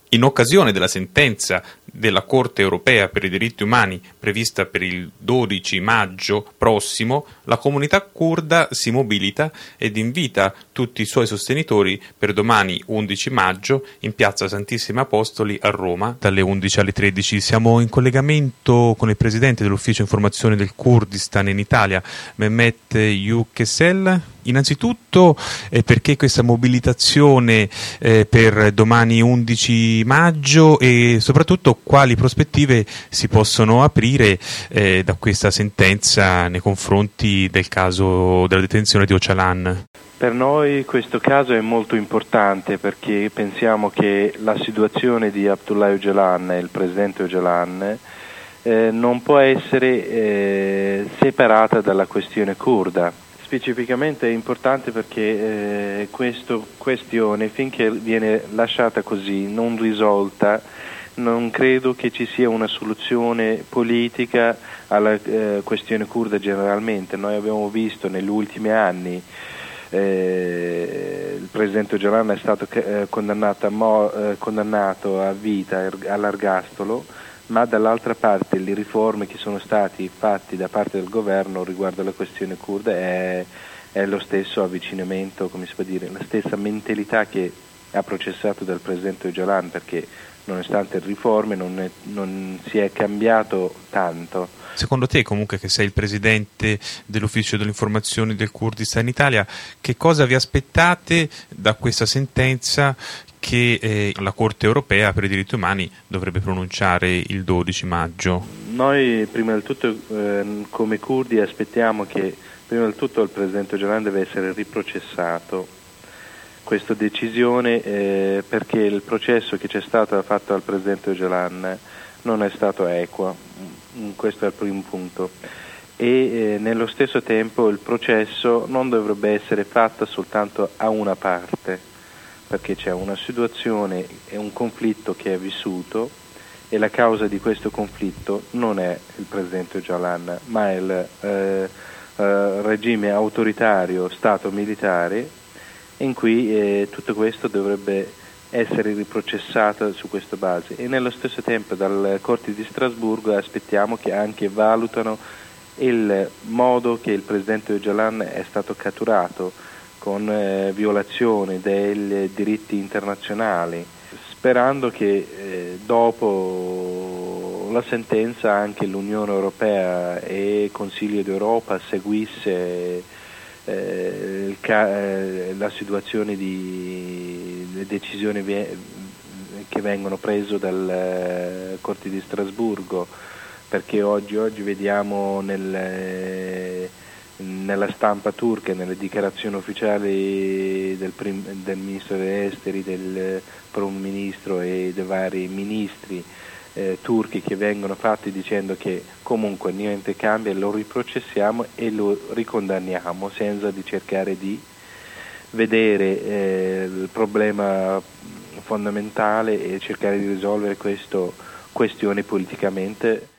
In occasione della sentenza della Corte europea per i diritti umani prevista per il 12 maggio prossimo, la comunità curda si mobilita ed invita tutti i suoi sostenitori per domani 11 maggio in piazza Santissimi Apostoli a Roma dalle 11 alle 13. Siamo in collegamento con il presidente dell'ufficio informazione del Kurdistan in Italia, Mehmet Yüksel. Innanzitutto perché questa mobilitazione per domani 11 maggio e soprattutto quali prospettive si possono aprire da questa sentenza nei confronti del caso della detenzione di Öcalan? Per noi questo caso è molto importante perché pensiamo che la situazione di Abdullah Öcalan, il presidente Öcalan, non può essere separata dalla questione curda. Specificamente è importante perché questa questione, finché viene lasciata così, non risolta, non credo che ci sia una soluzione politica alla questione curda generalmente. Noi abbiamo visto negli ultimi anni il presidente Öcalan è stato condannato a vita all'ergastolo, ma dall'altra parte le riforme che sono stati fatti da parte del governo riguardo alla questione curda è lo stesso avvicinamento, come si può dire, la stessa mentalità che ha processato dal presidente Öcalan, perché nonostante le riforme non si è cambiato tanto. Secondo te, comunque, che sei il presidente dell'ufficio delle informazioni del Kurdistan in Italia, che cosa vi aspettate da questa sentenza che la Corte europea per i diritti umani dovrebbe pronunciare il 12 maggio? Noi prima di tutto come curdi aspettiamo che prima di tutto il presidente Öcalan deve essere riprocessato. Questa decisione perché il processo che c'è stato fatto al presidente Öcalan non è stato equo, questo è il primo punto. E nello stesso tempo il processo non dovrebbe essere fatto soltanto a una parte, perché c'è una situazione e un conflitto che è vissuto e la causa di questo conflitto non è il presidente Öcalan, ma il regime autoritario, stato militare, in cui tutto questo dovrebbe essere riprocessato su questa base. E nello stesso tempo dal Corte di Strasburgo aspettiamo che anche valutano il modo che il presidente Öcalan è stato catturato con violazione dei diritti internazionali, sperando che dopo la sentenza anche l'Unione Europea e il Consiglio d'Europa seguisse la situazione di le decisioni che vengono prese dal Corte di Strasburgo, perché oggi vediamo nella stampa turca, nelle dichiarazioni ufficiali del ministro degli esteri, del primo ministro e dei vari ministri turchi che vengono fatti dicendo che comunque niente cambia, lo riprocessiamo e lo ricondanniamo senza di cercare di vedere il problema fondamentale e cercare di risolvere questa questione politicamente.